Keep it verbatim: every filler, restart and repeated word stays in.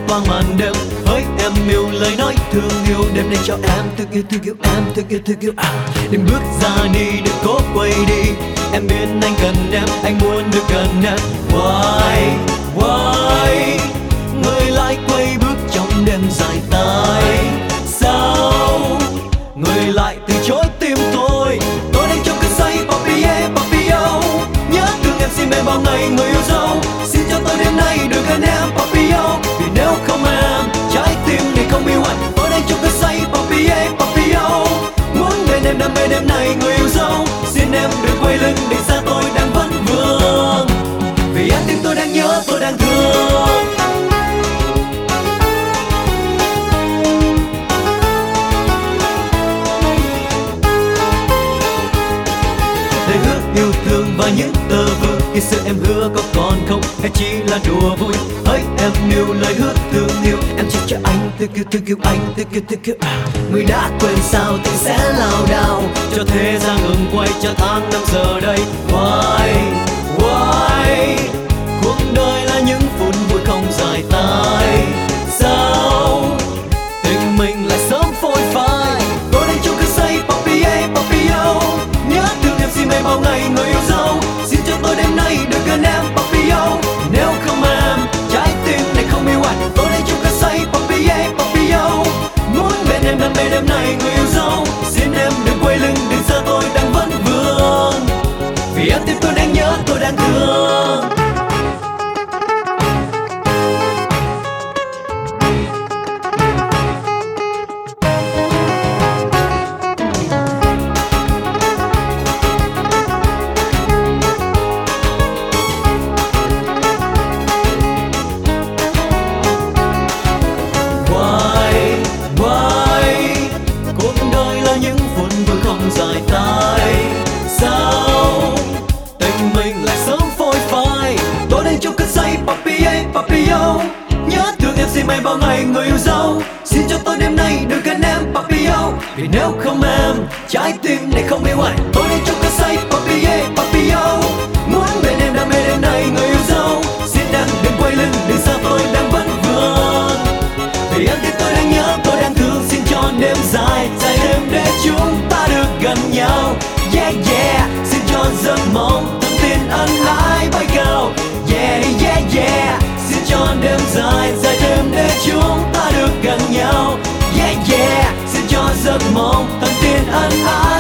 qua màn đêm. Hỡi em yêu lời nói thương yêu, đêm nay cho em thương yêu thương yêu em thương yêu thương yêu à. Đừng bước ra đi, đừng cố quay đi, em biết anh cần em, anh muốn được gần em. Why, why người lại quay bước trong đêm dài tay? Sao người lại từ chối tim tôi? Tôi đang trong cơn say papi yeah, papi yo. Nhớ thương em xin em bao ngày người yêu dấu. Xin cho tôi đêm nay được gần em papi yo. Vì nếu không em, trái tim này không yêu anh. Tôi đang trong cơn say papi yeah, papi yo. Muốn bên em đam mê đêm nay người yêu dấu. Xin em đừng quay lưng để xa tôi đang vấn vương. Vì anh tim tôi đang nhớ, tôi đang thương. Lời hứa yêu thương và những tờ vơ, khi xưa em hứa có còn không hay chỉ là đùa vui? Hỡi em yêu lời hứa thương yêu, em chỉ cho anh thương yêu thương yêu anh thương yêu thương yêu à. Người đã quên sao tình sẽ lao đao, cho thế gian ngừng quay, cho tháng năm giờ đây. Why, why cuộc đời là những phút vui không dài tay? Sao tình mình lại sớm phôi phai? Tôi đang trong cơn say papi yeah, papi yo. Nhớ thương em xin mây bao ngày người yêu dấu. Xin cho tôi đêm nay được gần em papi yo. Nếu không em, trái tim này không yêu anh. Tôi đang trong cơn say papi yeah, papi yo. Muốn bên em đam mê đêm nay người yêu dấu. Xin em đừng quay lưng đừng xa tôi đang vấn vương. Vì em tim tôi đang nhớ, tôi đang thương. Dài tay sao tình mình lại sớm phôi phai? Tôi đang trong cơn say papi yeah, papi yo. Nhớ thương em xin mây bao ngày người yêu dấu. Xin cho tôi đêm nay được gần em papi yo. Vì nếu không em, trái tim này không yêu anh. Tôi đang trong cơn say papi yeah, papi yo. Muốn bên em đam mê đêm nay người yêu dấu. Xin em đừng quay lưng đừng xa tôi đang vấn vương. Vì em thì tôi đang nhớ, tôi đang thương. Xin cho đêm dài dài đêm để chúng ta được gần nhau. Yeah yeah, xin cho giấc mộng thân tin ân ái bay cao. Yeah yeah yeah, xin cho đêm dài dài đêm để chúng ta được gần nhau. Yeah yeah, xin cho giấc mộng thân tin ân ái